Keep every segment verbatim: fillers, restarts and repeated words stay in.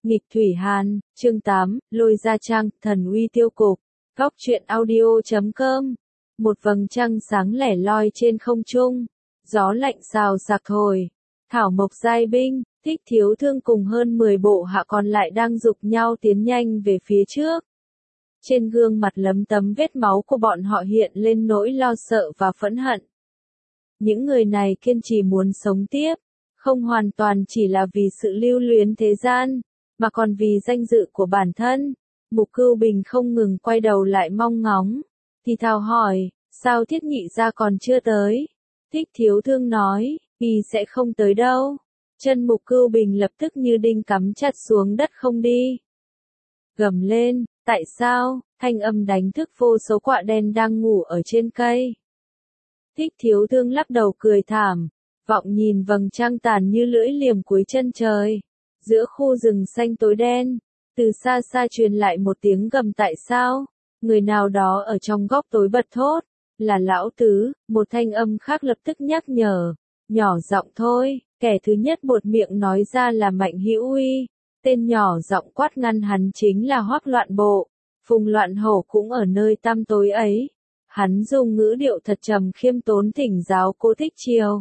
Nghịch Thủy Hàn, chương tám, Lôi Gia Trang, Thần Uy Tiêu Cục, Góc truyện audio chấm com. Một vầng trăng sáng lẻ loi trên không trung, gió lạnh xào xạc thổi. Thảo Mộc giai binh, Thích Thiếu Thương cùng hơn mười bộ hạ còn lại đang giục nhau tiến nhanh về phía trước. Trên gương mặt lấm tấm vết máu của bọn họ hiện lên nỗi lo sợ và phẫn hận. Những người này kiên trì muốn sống tiếp, không hoàn toàn chỉ là vì sự lưu luyến thế gian, mà còn vì danh dự của bản thân. Mục Cưu Bình không ngừng quay đầu lại mong ngóng, thì thào hỏi, sao Thiết Nhị gia còn chưa tới? Thích Thiếu Thương nói, y sẽ không tới đâu. Chân Mục Cưu Bình lập tức như đinh cắm chặt xuống đất không đi. Gầm lên, tại sao? Thanh âm đánh thức vô số quạ đen đang ngủ ở trên cây. Thích Thiếu Thương lắc đầu cười thảm, vọng nhìn vầng trăng tàn như lưỡi liềm cuối chân trời. Giữa khu rừng xanh tối đen, từ xa xa truyền lại một tiếng gầm tại sao? Người nào đó ở trong góc tối bật thốt, là Lão Tứ. Một thanh âm khác lập tức nhắc nhở, nhỏ giọng thôi. Kẻ thứ nhất buột miệng nói ra là Mạnh Hữu Uy. Tên nhỏ giọng quát ngăn hắn chính là Hoắc Loạn Bộ. Phùng Loạn Hổ cũng ở nơi tăm tối ấy. Hắn dùng ngữ điệu thật trầm khiêm tốn thỉnh giáo Cố Thích Triều.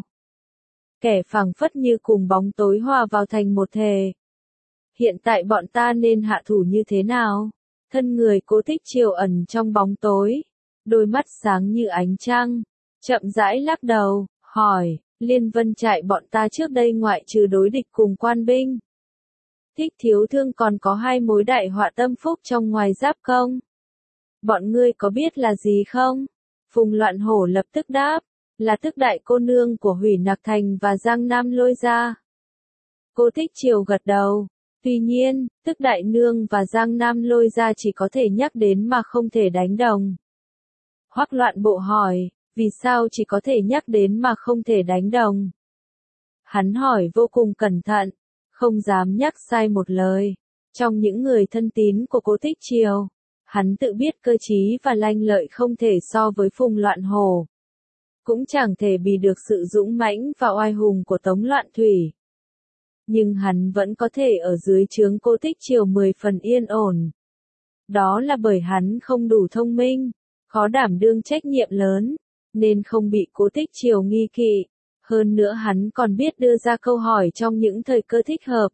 Kẻ phảng phất như cùng bóng tối hòa vào thành một thể. Hiện tại bọn ta nên hạ thủ như thế nào? Thân người Cố Thích Triều ẩn trong bóng tối, đôi mắt sáng như ánh trăng, chậm rãi lắc đầu, hỏi, Liên Vân trại bọn ta trước đây ngoại trừ đối địch cùng quan binh. Thích Thiếu Thương còn có hai mối đại họa tâm phúc trong ngoài giáp công. Bọn ngươi có biết là gì không? Phùng Loạn Hổ lập tức đáp, là Tức Đại cô nương của Hủy Nặc Thành và Giang Nam Lôi Gia. Cố Thích Triều gật đầu. Tuy nhiên, Tức Đại nương và Giang Nam Lôi Gia chỉ có thể nhắc đến mà không thể đánh đồng. Hoắc Loạn Bộ hỏi, vì sao chỉ có thể nhắc đến mà không thể đánh đồng? Hắn hỏi vô cùng cẩn thận, không dám nhắc sai một lời. Trong những người thân tín của Cố Thích Triều, hắn tự biết cơ trí và lanh lợi không thể so với Phùng Loạn Hổ. Cũng chẳng thể bì được sự dũng mãnh và oai hùng của Tống Loạn Thủy. Nhưng hắn vẫn có thể ở dưới trướng Cố Thích Triều mười phần yên ổn. Đó là bởi hắn không đủ thông minh, khó đảm đương trách nhiệm lớn, nên không bị Cố Thích Triều nghi kỵ. Hơn nữa hắn còn biết đưa ra câu hỏi trong những thời cơ thích hợp,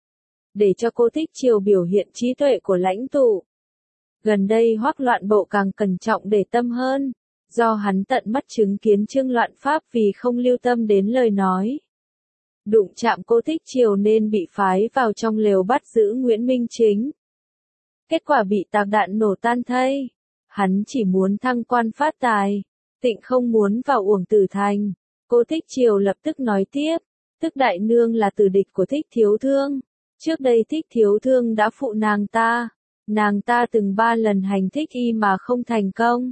để cho Cố Thích Triều biểu hiện trí tuệ của lãnh tụ. Gần đây Hoắc Loạn Bộ càng cẩn trọng để tâm hơn, do hắn tận mắt chứng kiến Trương Loạn Pháp vì không lưu tâm đến lời nói. Đụng chạm Cố Thích Triều nên bị phái vào trong lều bắt giữ Nguyễn Minh Chính. Kết quả bị tạc đạn nổ tan thây. Hắn chỉ muốn thăng quan phát tài, tịnh không muốn vào uổng tử thành. Cố Thích Triều lập tức nói tiếp, Tức Đại nương là tử địch của Thích Thiếu Thương. Trước đây Thích Thiếu Thương đã phụ nàng ta, nàng ta từng ba lần hành thích y mà không thành công,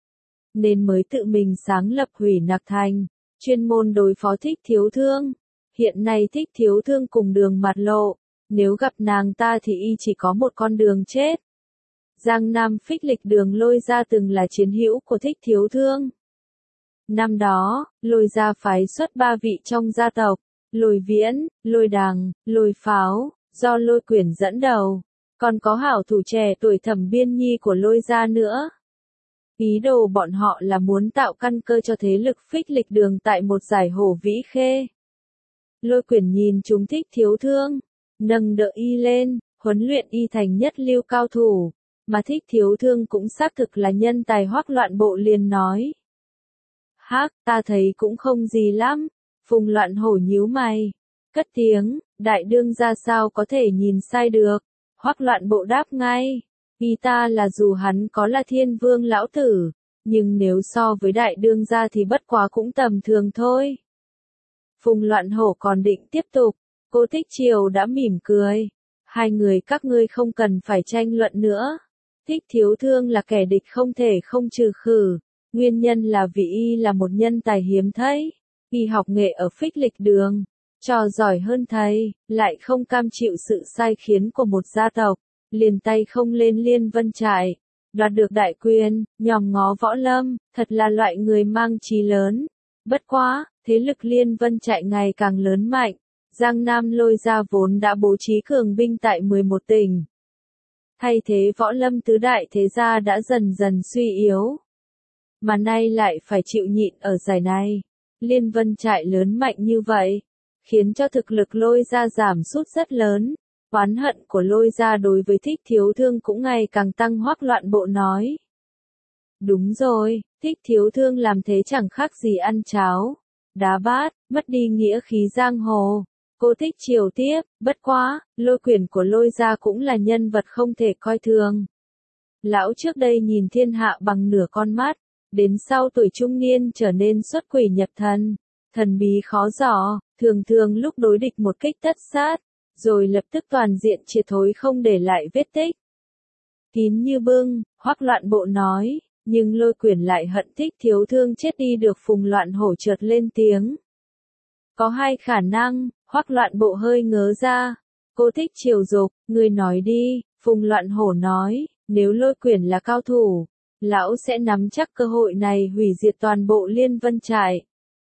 nên mới tự mình sáng lập Hủy Nặc Thành, chuyên môn đối phó Thích Thiếu Thương. Hiện nay Thích Thiếu Thương cùng đường mặt lộ, nếu gặp nàng ta thì y chỉ có một con đường chết. Giang Nam Phích Lịch Đường Lôi Gia từng là chiến hữu của Thích Thiếu Thương. Năm đó, Lôi Gia phái xuất ba vị trong gia tộc, Lôi Viễn, Lôi Đằng, Lôi Pháo, do Lôi Quyển dẫn đầu, còn có hảo thủ trẻ tuổi Thẩm Biên Nhi của Lôi Gia nữa. Ý đồ bọn họ là muốn tạo căn cơ cho thế lực Phích Lịch Đường tại một giải Hổ Vĩ Khê. Lôi Quyển nhìn chúng Thích Thiếu Thương, nâng đỡ y lên, huấn luyện y thành nhất lưu cao thủ, mà Thích Thiếu Thương cũng xác thực là nhân tài. Hoắc Loạn Bộ liền nói, hắc, ta thấy cũng không gì lắm. Phùng Loạn Hổ nhíu mày, cất tiếng, đại đương ra sao có thể nhìn sai được. Hoắc Loạn Bộ đáp ngay, ý ta là dù hắn có là Thiên Vương lão tử, nhưng nếu so với đại đương gia thì bất quá cũng tầm thường thôi. Phùng Loạn Hổ còn định tiếp tục, Cố Thích Triều đã mỉm cười, hai người các ngươi không cần phải tranh luận nữa. Thích Thiếu Thương là kẻ địch không thể không trừ khử, nguyên nhân là vì y là một nhân tài hiếm thấy. Y học nghệ ở Phích Lịch Đường, trò giỏi hơn thầy, lại không cam chịu sự sai khiến của một gia tộc, liền tay không lên Liên Vân trại, đoạt được đại quyền, nhòm ngó võ lâm, thật là loại người mang chí lớn. Bất quá, thế lực Liên Vân trại ngày càng lớn mạnh, Giang Nam Lôi Gia vốn đã bố trí cường binh tại mười một tỉnh. Thay thế võ lâm tứ đại thế gia đã dần dần suy yếu. Mà nay lại phải chịu nhịn ở giải này. Liên Vân Trại lớn mạnh như vậy, khiến cho thực lực Lôi Gia giảm sút rất lớn. Oán hận của Lôi Gia đối với Thích Thiếu Thương cũng ngày càng tăng. Hoắc Loạn Bộ nói. Đúng rồi, Thích Thiếu Thương làm thế chẳng khác gì ăn cháo, đá bát, mất đi nghĩa khí giang hồ. Cô Thích chiều tiếp, bất quá, Lôi Quyền của Lôi Gia cũng là nhân vật không thể coi thường. Lão trước đây nhìn thiên hạ bằng nửa con mắt, đến sau tuổi trung niên trở nên xuất quỷ nhập thần, thần bí khó dò, thường thường lúc đối địch một kích tất sát, rồi lập tức toàn diện triệt thối không để lại vết tích. Kín như bưng, Hoắc Loạn Bộ nói, nhưng Lôi Quyền lại hận Thích Thiếu Thương chết đi được. Phùng Loạn Hổ chợt lên tiếng. Có hai khả năng. Hoắc Loạn Bộ hơi ngớ ra. Cô Thích chiều dục, người nói đi. Phùng Loạn Hổ nói, nếu Lôi Quyền là cao thủ, lão sẽ nắm chắc cơ hội này hủy diệt toàn bộ Liên Vân Trại.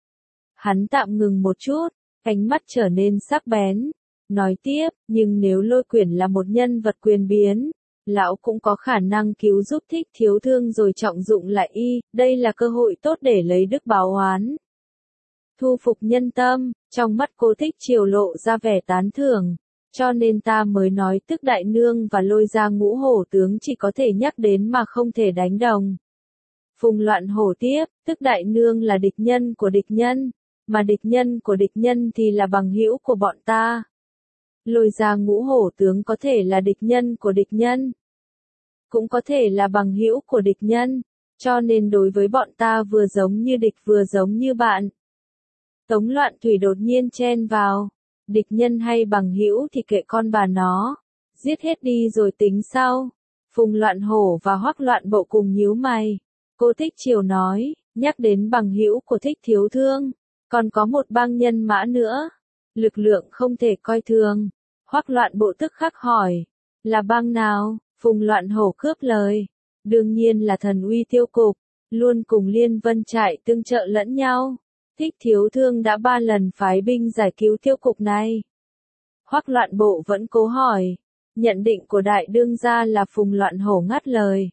Hắn tạm ngừng một chút, ánh mắt trở nên sắc bén, nói tiếp, nhưng nếu Lôi Quyền là một nhân vật quyền biến, lão cũng có khả năng cứu giúp Thích Thiếu Thương rồi trọng dụng lại y, đây là cơ hội tốt để lấy đức báo oán. Thu phục nhân tâm, trong mắt cô Thích chiều lộ ra vẻ tán thưởng, cho nên ta mới nói Tức Đại Nương và Lôi Gia ngũ hổ tướng chỉ có thể nhắc đến mà không thể đánh đồng. Phùng Loạn Hổ tiếp, Tức Đại Nương là địch nhân của địch nhân, mà địch nhân của địch nhân thì là bằng hữu của bọn ta. Lôi Gia ngũ hổ tướng có thể là địch nhân của địch nhân, cũng có thể là bằng hữu của địch nhân, cho nên đối với bọn ta vừa giống như địch vừa giống như bạn. Tống Loạn Thủy đột nhiên chen vào, địch nhân hay bằng hữu thì kệ con bà nó, giết hết đi rồi tính sau. Phùng Loạn Hổ và Hoắc Loạn Bộ cùng nhíu mày. Cô Thích chiều nói, nhắc đến bằng hữu của Thích Thiếu Thương, còn có một bang nhân mã nữa, lực lượng không thể coi thường. Hoắc Loạn Bộ tức khắc hỏi, là bang nào? Phùng Loạn Hổ cướp lời, đương nhiên là Thần Uy Tiêu Cục, luôn cùng Liên Vân Trại tương trợ lẫn nhau. Thích Thiếu Thương đã ba lần phái binh giải cứu tiêu cục này. Hoắc Loạn Bộ vẫn cố hỏi, nhận định của đại đương gia là. Phùng Loạn Hổ ngắt lời.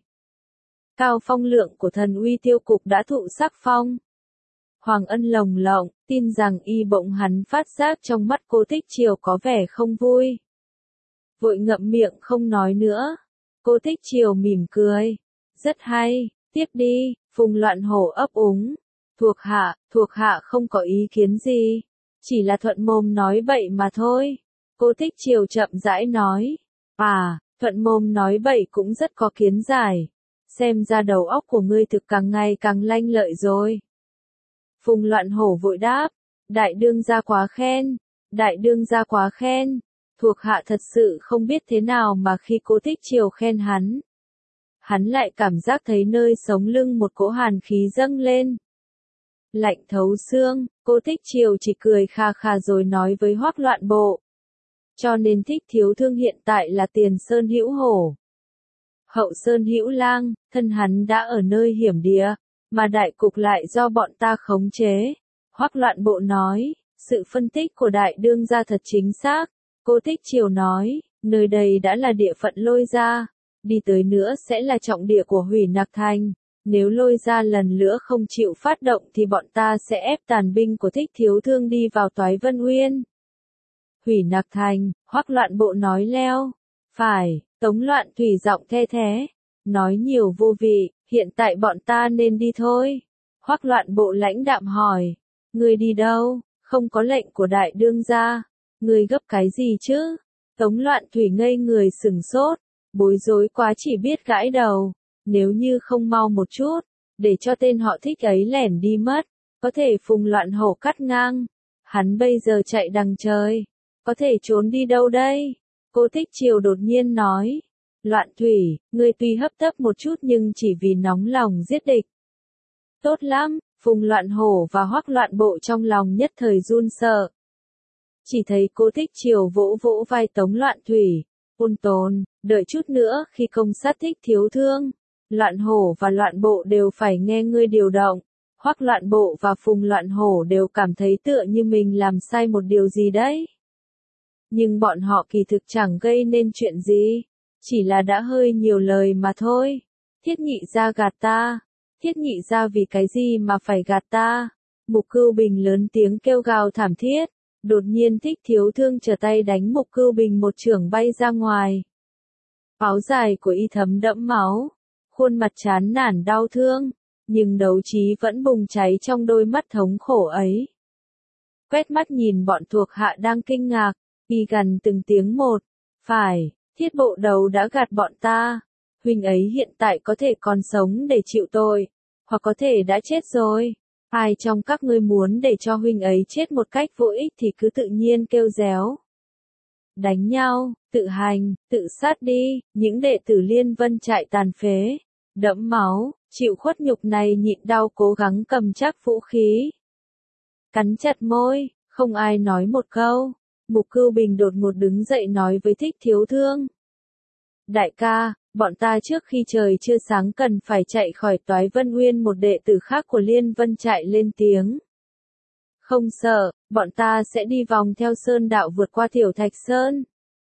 Cao phong lượng của Thần Uy Tiêu Cục đã thụ sắc phong. Hoàng Ân lồng lộng, tin rằng y bỗng hắn phát giác trong mắt cô Thích chiều có vẻ không vui. Vội ngậm miệng không nói nữa. Cô Thích chiều mỉm cười. Rất hay, tiếp đi. Phùng Loạn Hổ ấp úng. Thuộc hạ, thuộc hạ không có ý kiến gì. Chỉ là thuận mồm nói bậy mà thôi. Cô Thích chiều chậm rãi nói. À, thuận mồm nói bậy cũng rất có kiến giải. Xem ra đầu óc của ngươi thực càng ngày càng lanh lợi rồi. Phùng Loạn Hổ vội đáp. Đại đương gia quá khen. Đại đương gia quá khen. Thuộc hạ thật sự không biết thế nào mà khi cô Thích chiều khen hắn, hắn lại cảm giác thấy nơi sống lưng một cỗ hàn khí dâng lên. Lạnh thấu xương, cô Thích chiều chỉ cười kha kha rồi nói với Hoắc Loạn Bộ. Cho nên Thích Thiếu Thương hiện tại là Tiền Sơn Hữu Hổ, Hậu Sơn Hữu Lang, thân hắn đã ở nơi hiểm địa, mà đại cục lại do bọn ta khống chế. Hoắc Loạn Bộ nói, sự phân tích của đại đương gia thật chính xác. Cô Thích chiều nói, nơi đây đã là địa phận Lôi Gia, đi tới nữa sẽ là trọng địa của Hủy Nặc Thành. Nếu Lôi Gia lần nữa không chịu phát động thì bọn ta sẽ ép tàn binh của Thích Thiếu Thương đi vào Toái Vân Uyên. Hủy Nặc Thành, Hoắc Loạn Bộ nói leo. Phải, Tống Loạn Thủy giọng the thế. Nói nhiều vô vị, hiện tại bọn ta nên đi thôi. Hoắc Loạn Bộ lãnh đạm hỏi. Người đi đâu? Không có lệnh của đại đương gia. Người gấp cái gì chứ? Tống Loạn Thủy ngây người sừng sốt. Bối rối quá chỉ biết gãi đầu. Nếu như không mau một chút, để cho tên họ Thích ấy lẻn đi mất, có thể Phùng Loạn Hổ cắt ngang. Hắn bây giờ chạy đằng trời, có thể trốn đi đâu đây? Cô Thích chiều đột nhiên nói. Loạn Thủy, ngươi tuy hấp tấp một chút nhưng chỉ vì nóng lòng giết địch. Tốt lắm, Phùng Loạn Hổ và Hoắc Loạn Bộ trong lòng nhất thời run sợ. Chỉ thấy cô Thích chiều vỗ vỗ vai Tống Loạn Thủy. Ôn tồn, đợi chút nữa khi công sát Thích Thiếu Thương, Loạn Hổ và Loạn Bộ đều phải nghe ngươi điều động. Hoắc Loạn Bộ và Phùng Loạn Hổ đều cảm thấy tựa như mình làm sai một điều gì đấy. nhưng bọn họ kỳ thực chẳng gây nên chuyện gì, chỉ là đã hơi nhiều lời mà thôi. Thiết Nhị gia gạt ta, Thiết Nhị gia vì cái gì mà phải gạt ta? Mục Cưu Bình lớn tiếng kêu gào thảm thiết, đột nhiên Thích Thiếu Thương trở tay đánh Mục Cưu Bình một chưởng bay ra ngoài. Áo dài của y thấm đẫm máu, khuôn mặt chán nản đau thương, nhưng đấu trí vẫn bùng cháy trong đôi mắt thống khổ ấy. Quét mắt nhìn bọn thuộc hạ đang kinh ngạc, y gằn từng tiếng một, phải, Thiết bộ đầu đã gạt bọn ta, huynh ấy hiện tại có thể còn sống để chịu tội, hoặc có thể đã chết rồi. Ai trong các ngươi muốn để cho huynh ấy chết một cách vô ích thì cứ tự nhiên kêu réo. Đánh nhau, tự hành, tự sát đi, những đệ tử Liên Vân trại tàn phế, đẫm máu, chịu khuất nhục này nhịn đau cố gắng cầm chắc vũ khí. Cắn chặt môi, không ai nói một câu. Mục Cưu Bình đột ngột đứng dậy nói với Thích Thiếu Thương. Đại ca, bọn ta trước khi trời chưa sáng cần phải chạy khỏi Toái Vân Uyên. Một đệ tử khác của Liên Vân trại lên tiếng. Không sợ, bọn ta sẽ đi vòng theo sơn đạo vượt qua Tiểu Thạch Sơn.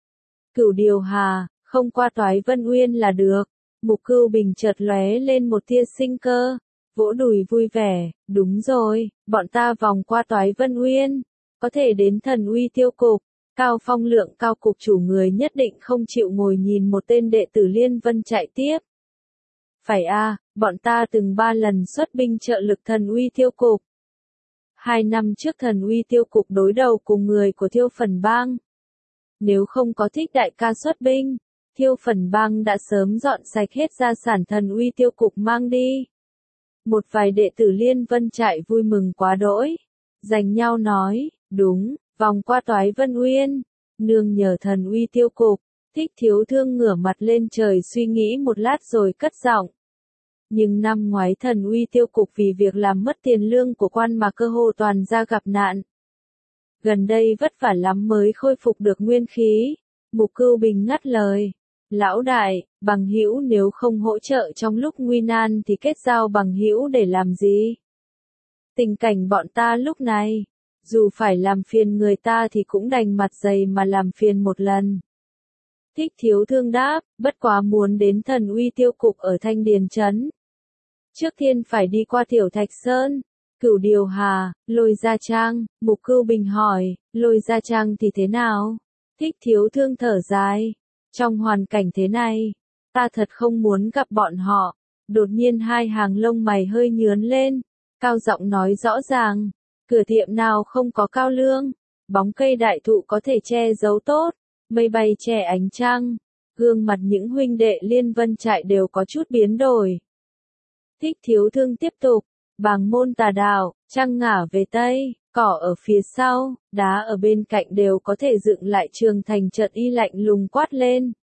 Cửu Điều Hà, không qua Toái Vân Uyên là được. Mục Cưu Bình chợt lóe lên một tia sinh cơ, vỗ đùi vui vẻ, đúng rồi, bọn ta vòng qua Toái Vân Uyên, có thể đến Thần Uy Tiêu Cục. Cao Phong Lượng Cao cục chủ người nhất định không chịu ngồi nhìn một tên đệ tử Liên Vân chạy tiếp. Phải a, bọn ta từng ba lần xuất binh trợ lực Thần Uy Tiêu Cục. Hai năm trước Thần Uy Tiêu Cục đối đầu cùng người của Thiêu Phần Bang. Nếu không có Thích đại ca xuất binh, Thiêu Phần Bang đã sớm dọn sạch hết gia sản Thần Uy Tiêu Cục mang đi. Một vài đệ tử Liên Vân trại vui mừng quá đỗi, giành nhau nói, đúng, vòng qua Toái Vân Uyên, nương nhờ Thần Uy Tiêu Cục. Thích Thiếu Thương ngửa mặt lên trời suy nghĩ một lát rồi cất giọng. Nhưng năm ngoái Thần Uy Tiêu Cục vì việc làm mất tiền lương của quan mà cơ hồ toàn ra gặp nạn. Gần đây vất vả lắm mới khôi phục được nguyên khí. Mục Cưu Bình ngắt lời. Lão đại, bằng hữu nếu không hỗ trợ trong lúc nguy nan thì kết giao bằng hữu để làm gì? Tình cảnh bọn ta lúc này, dù phải làm phiền người ta thì cũng đành mặt dày mà làm phiền một lần. Thích Thiếu Thương đáp, bất quá muốn đến Thần Uy Tiêu Cục ở Thanh Điền Trấn. Trước tiên phải đi qua Tiểu Thạch Sơn, Cửu Điều Hà, Lôi Gia Trang. Mục Cưu Bình hỏi, Lôi Gia Trang thì thế nào? Thích Thiếu Thương thở dài. Trong hoàn cảnh thế này, ta thật không muốn gặp bọn họ. Đột nhiên hai hàng lông mày hơi nhướn lên, cao giọng nói rõ ràng, cửa tiệm nào không có cao lương, bóng cây đại thụ có thể che giấu tốt, mây bay che ánh trăng. Gương mặt những huynh đệ Liên Vân trại đều có chút biến đổi. Thích Thiếu Thương tiếp tục, Bàng Môn tà đạo, trăng ngả về tây, cỏ ở phía sau, đá ở bên cạnh đều có thể dựng lại trường thành trận. Y lạnh lùng quát lên.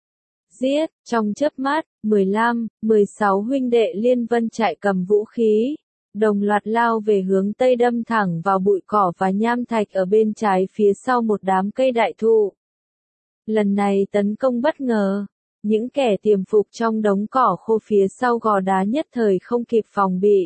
Giết, trong chớp mắt, mười lăm, mười sáu huynh đệ Liên Vân trại cầm vũ khí, đồng loạt lao về hướng tây đâm thẳng vào bụi cỏ và nham thạch ở bên trái phía sau một đám cây đại thụ. Lần này tấn công bất ngờ, những kẻ tiềm phục trong đống cỏ khô phía sau gò đá nhất thời không kịp phòng bị.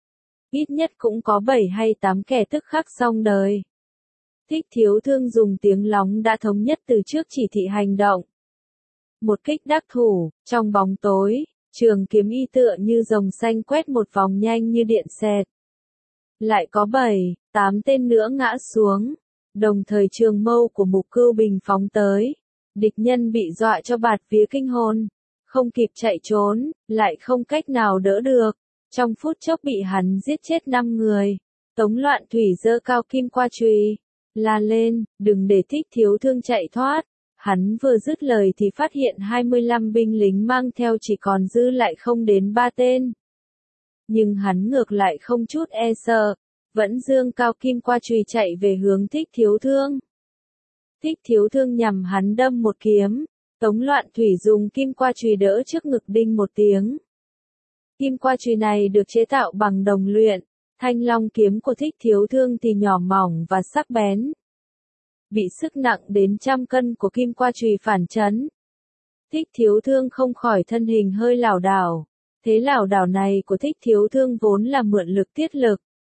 Ít nhất cũng có bảy hay tám kẻ tức khắc xong đời. Thích Thiếu Thương dùng tiếng lóng đã thống nhất từ trước chỉ thị hành động. Một kích đắc thủ, trong bóng tối, trường kiếm y tựa như rồng xanh quét một vòng nhanh như điện xẹt. Lại có bảy, tám tên nữa ngã xuống, đồng thời trường mâu của Mục Cưu Bình phóng tới. Địch nhân bị dọa cho bạt vía kinh hồn, không kịp chạy trốn, lại không cách nào đỡ được. Trong phút chốc bị hắn giết chết năm người. Tống Loạn Thủy giơ cao kim qua chùy, la lên, đừng để Thích Thiếu Thương chạy thoát. Hắn vừa dứt lời thì phát hiện hai mươi lăm binh lính mang theo chỉ còn dư lại không đến ba tên. Nhưng hắn ngược lại không chút e sợ, vẫn giương cao kim qua chùy chạy về hướng Thích Thiếu Thương. Thích Thiếu Thương nhằm hắn đâm một kiếm, Tống Loạn Thủy dùng kim qua chùy đỡ trước ngực đinh một tiếng. Kim qua chùy này được chế tạo bằng đồng luyện, thanh long kiếm của Thích Thiếu Thương thì nhỏ mỏng và sắc bén. Bị sức nặng đến trăm cân của kim qua chùy phản chấn, Thích Thiếu Thương không khỏi thân hình hơi lảo đảo. Thế lảo đảo này của Thích Thiếu Thương vốn là mượn lực tiết lực.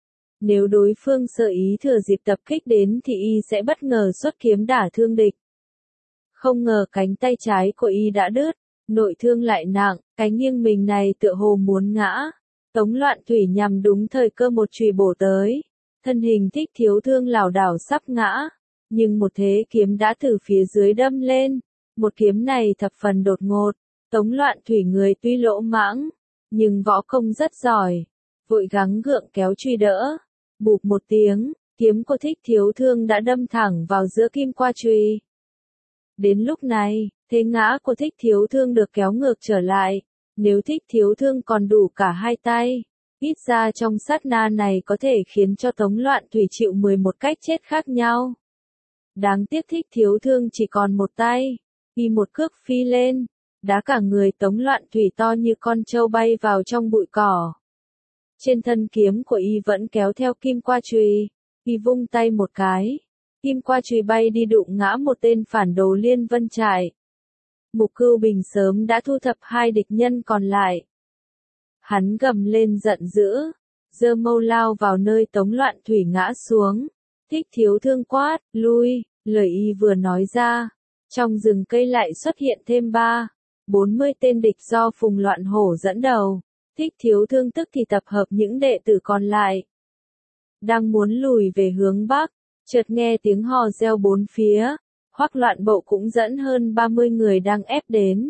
Nếu đối phương sơ ý thừa dịp tập kích đến thì y sẽ bất ngờ xuất kiếm đả thương địch. Không ngờ cánh tay trái của y đã đứt, nội thương lại nặng, cái nghiêng mình này tựa hồ muốn ngã. Tống Loạn Thủy nhằm đúng thời cơ một chùy bổ tới, thân hình Thích Thiếu Thương lảo đảo sắp ngã, nhưng một thế kiếm đã từ phía dưới đâm lên, một kiếm này thập phần đột ngột, Tống Loạn Thủy người tuy lỗ mãng, nhưng võ công rất giỏi, vội gắng gượng kéo chùy đỡ, bụp một tiếng, kiếm của Thích Thiếu Thương đã đâm thẳng vào giữa kim qua chùy. Đến lúc này, thế ngã của Thích Thiếu Thương được kéo ngược trở lại. Nếu Thích Thiếu Thương còn đủ cả hai tay, ít ra trong sát na này có thể khiến cho Tống Loạn Thủy chịu mười một cách chết khác nhau. Đáng tiếc Thích Thiếu Thương chỉ còn một tay, y một cước phi lên, đá cả người Tống Loạn Thủy to như con trâu bay vào trong bụi cỏ. Trên thân kiếm của y vẫn kéo theo kim qua chùy, y vung tay một cái, kim qua chùy bay đi đụng ngã một tên phản đồ Liên Vân Trại. Mục Cưu Bình sớm đã thu thập hai địch nhân còn lại. Hắn gầm lên giận dữ, giơ mâu lao vào nơi Tống Loạn Thủy ngã xuống. Thích Thiếu Thương quát, lui, lời y vừa nói ra. Trong rừng cây lại xuất hiện thêm ba, bốn mươi tên địch do Phùng Loạn Hổ dẫn đầu. Thích Thiếu Thương tức thì tập hợp những đệ tử còn lại. Đang muốn lùi về hướng Bắc, chợt nghe tiếng hò reo bốn phía. Hoắc Loạn Bộ cũng dẫn hơn ba mươi người đang ép đến.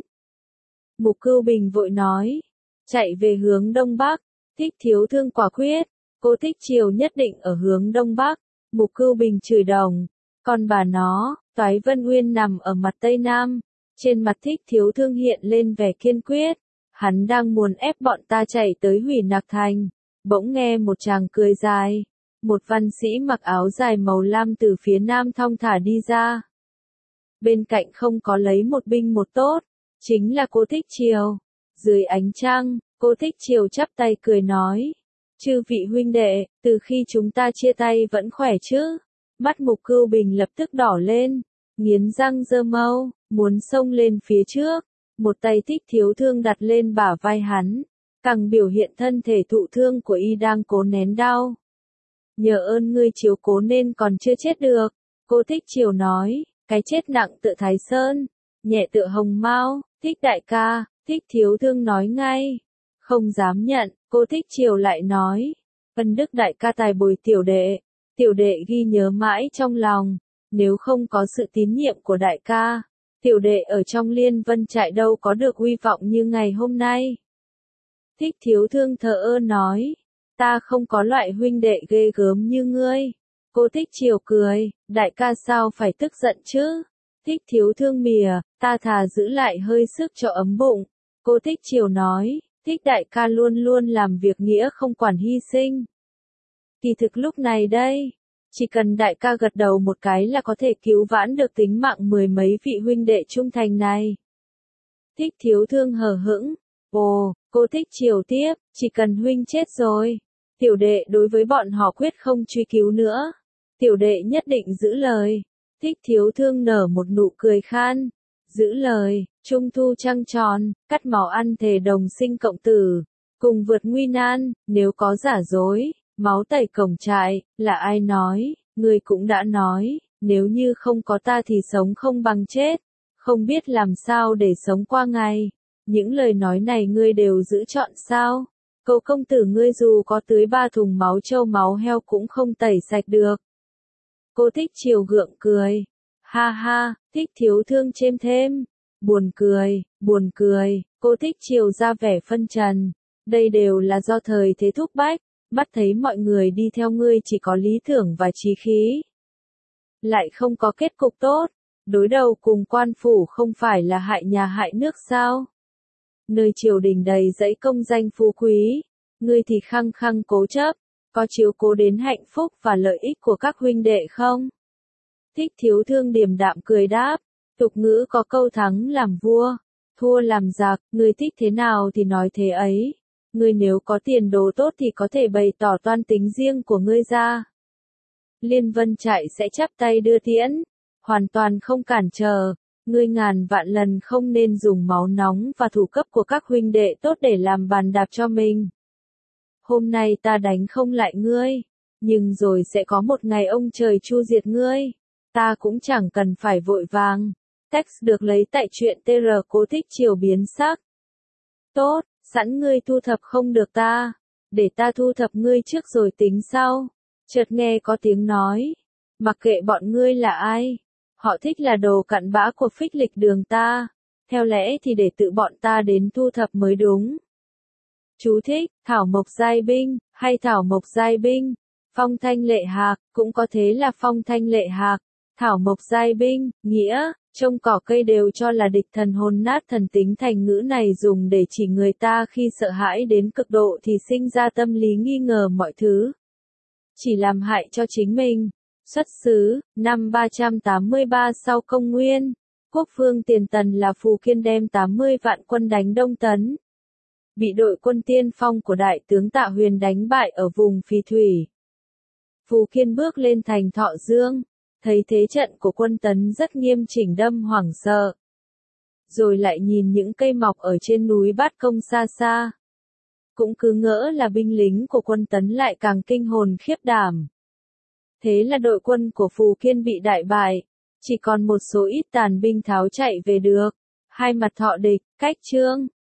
Mục Cưu Bình vội nói, chạy về hướng Đông Bắc. Thích Thiếu Thương quả quyết, cô Thích Triều nhất định ở hướng Đông Bắc. Mục Cưu Bình chửi đồng, còn bà nó, Toái Vân Uyên nằm ở mặt Tây Nam. Trên mặt Thích Thiếu Thương hiện lên vẻ kiên quyết, hắn đang muốn ép bọn ta chạy tới Hủy Nặc Thành. Bỗng nghe một chàng cười dài, một văn sĩ mặc áo dài màu lam từ phía nam thong thả đi ra. Bên cạnh không có lấy một binh một tốt, chính là cô Thích Triều. Dưới ánh trăng, cô Thích Triều chắp tay cười nói, chư vị huynh đệ, từ khi chúng ta chia tay vẫn khỏe chứ? Mắt Mục Cưu Bình lập tức đỏ lên, nghiến răng giơ mâu, muốn xông lên phía trước. Một tay Thích Thiếu Thương đặt lên bả vai hắn, càng biểu hiện thân thể thụ thương của y đang cố nén đau. Nhờ ơn ngươi chiếu cố nên còn chưa chết được, cô Thích Triều nói. Cái chết nặng tựa Thái Sơn, nhẹ tựa Hồng Mao. Thích đại ca, Thích Thiếu Thương nói ngay. Không dám nhận, cô Thích Triều lại nói. Ân đức đại ca tài bồi tiểu đệ, tiểu đệ ghi nhớ mãi trong lòng. Nếu không có sự tín nhiệm của đại ca, tiểu đệ ở trong Liên Vân Trại đâu có được uy vọng như ngày hôm nay. Thích Thiếu Thương thờ ơ nói, ta không có loại huynh đệ ghê gớm như ngươi. Cô Thích Triều cười, đại ca sao phải tức giận chứ? Thích Thiếu Thương mỉa, ta thà giữ lại hơi sức cho ấm bụng. Cô Thích Triều nói, Thích đại ca luôn luôn làm việc nghĩa không quản hy sinh. Kỳ thực lúc này đây, chỉ cần đại ca gật đầu một cái là có thể cứu vãn được tính mạng mười mấy vị huynh đệ trung thành này. Thích Thiếu Thương hờ hững, ồ, cô Thích Triều tiếp, chỉ cần huynh chết rồi, tiểu đệ đối với bọn họ quyết không truy cứu nữa. Tiểu đệ nhất định giữ lời. Thích Thiếu Thương nở một nụ cười khan. Giữ lời, trung thu trăng tròn, cắt máu ăn thề đồng sinh cộng tử, cùng vượt nguy nan. Nếu có giả dối, máu tẩy cổng trại, là ai nói, ngươi cũng đã nói, nếu như không có ta thì sống không bằng chết, không biết làm sao để sống qua ngày. Những lời nói này ngươi đều giữ trọn sao? Cậu công tử ngươi dù có tưới ba thùng máu trâu máu heo cũng không tẩy sạch được. Cô Thích Triều gượng cười. Ha ha, Thích Thiếu Thương chêm thêm. Buồn cười, buồn cười, cô Thích Triều ra vẻ phân trần. Đây đều là do thời thế thúc bách, bắt thấy mọi người đi theo ngươi chỉ có lý tưởng và chí khí. Lại không có kết cục tốt, đối đầu cùng quan phủ không phải là hại nhà hại nước sao? Nơi triều đình đầy dẫy công danh phú quý, ngươi thì khăng khăng cố chấp. Có chiếu cố đến hạnh phúc và lợi ích của các huynh đệ không? Thích Thiếu Thương điềm đạm cười đáp, tục ngữ có câu thắng làm vua, thua làm giặc, ngươi thích thế nào thì nói thế ấy. Ngươi nếu có tiền đồ tốt thì có thể bày tỏ toan tính riêng của ngươi ra. Liên Vân Trại sẽ chắp tay đưa tiễn, hoàn toàn không cản trở. Ngươi ngàn vạn lần không nên dùng máu nóng và thủ cấp của các huynh đệ tốt để làm bàn đạp cho mình. Hôm nay ta đánh không lại ngươi, Nhưng rồi sẽ có một ngày ông trời chu diệt ngươi. Ta cũng chẳng cần phải vội vàng. Text được lấy tại truyện tê rờ Cố thích chiều biến sắc. Tốt, sẵn ngươi thu thập không được ta. Để ta thu thập ngươi trước rồi tính sau. Chợt nghe có tiếng nói. Mặc kệ bọn ngươi là ai. Họ thích là đồ cặn bã của phích lịch đường ta. Theo lẽ thì để tự bọn ta đến thu thập mới đúng. Chú thích, thảo mộc giai binh, hay thảo mộc giai binh. Phong thanh lệ hạc, cũng có thế là phong thanh lệ hạc. Thảo mộc giai binh, nghĩa, trông cỏ cây đều cho là địch thần hồn nát thần tính. Thành ngữ này dùng để chỉ người ta khi sợ hãi đến cực độ thì sinh ra tâm lý nghi ngờ mọi thứ. Chỉ làm hại cho chính mình. Xuất xứ, năm ba trăm tám mươi ba sau công nguyên. Quốc phương Tiền Tần là Phù Kiên đem tám mươi vạn quân đánh Đông Tấn. Bị đội quân tiên phong của đại tướng Tạ Huyền đánh bại ở vùng Phì Thủy. Phù Kiên bước lên thành Thọ Dương. Thấy thế trận của quân Tấn rất nghiêm chỉnh đâm hoảng sợ. Rồi lại nhìn những cây mọc ở trên núi Bát Công xa xa. Cũng cứ ngỡ là binh lính của quân Tấn lại càng kinh hồn khiếp đảm. Thế là đội quân của Phù Kiên bị đại bại. Chỉ còn một số ít tàn binh tháo chạy về được. Hai mặt thọ địch, cách Trương.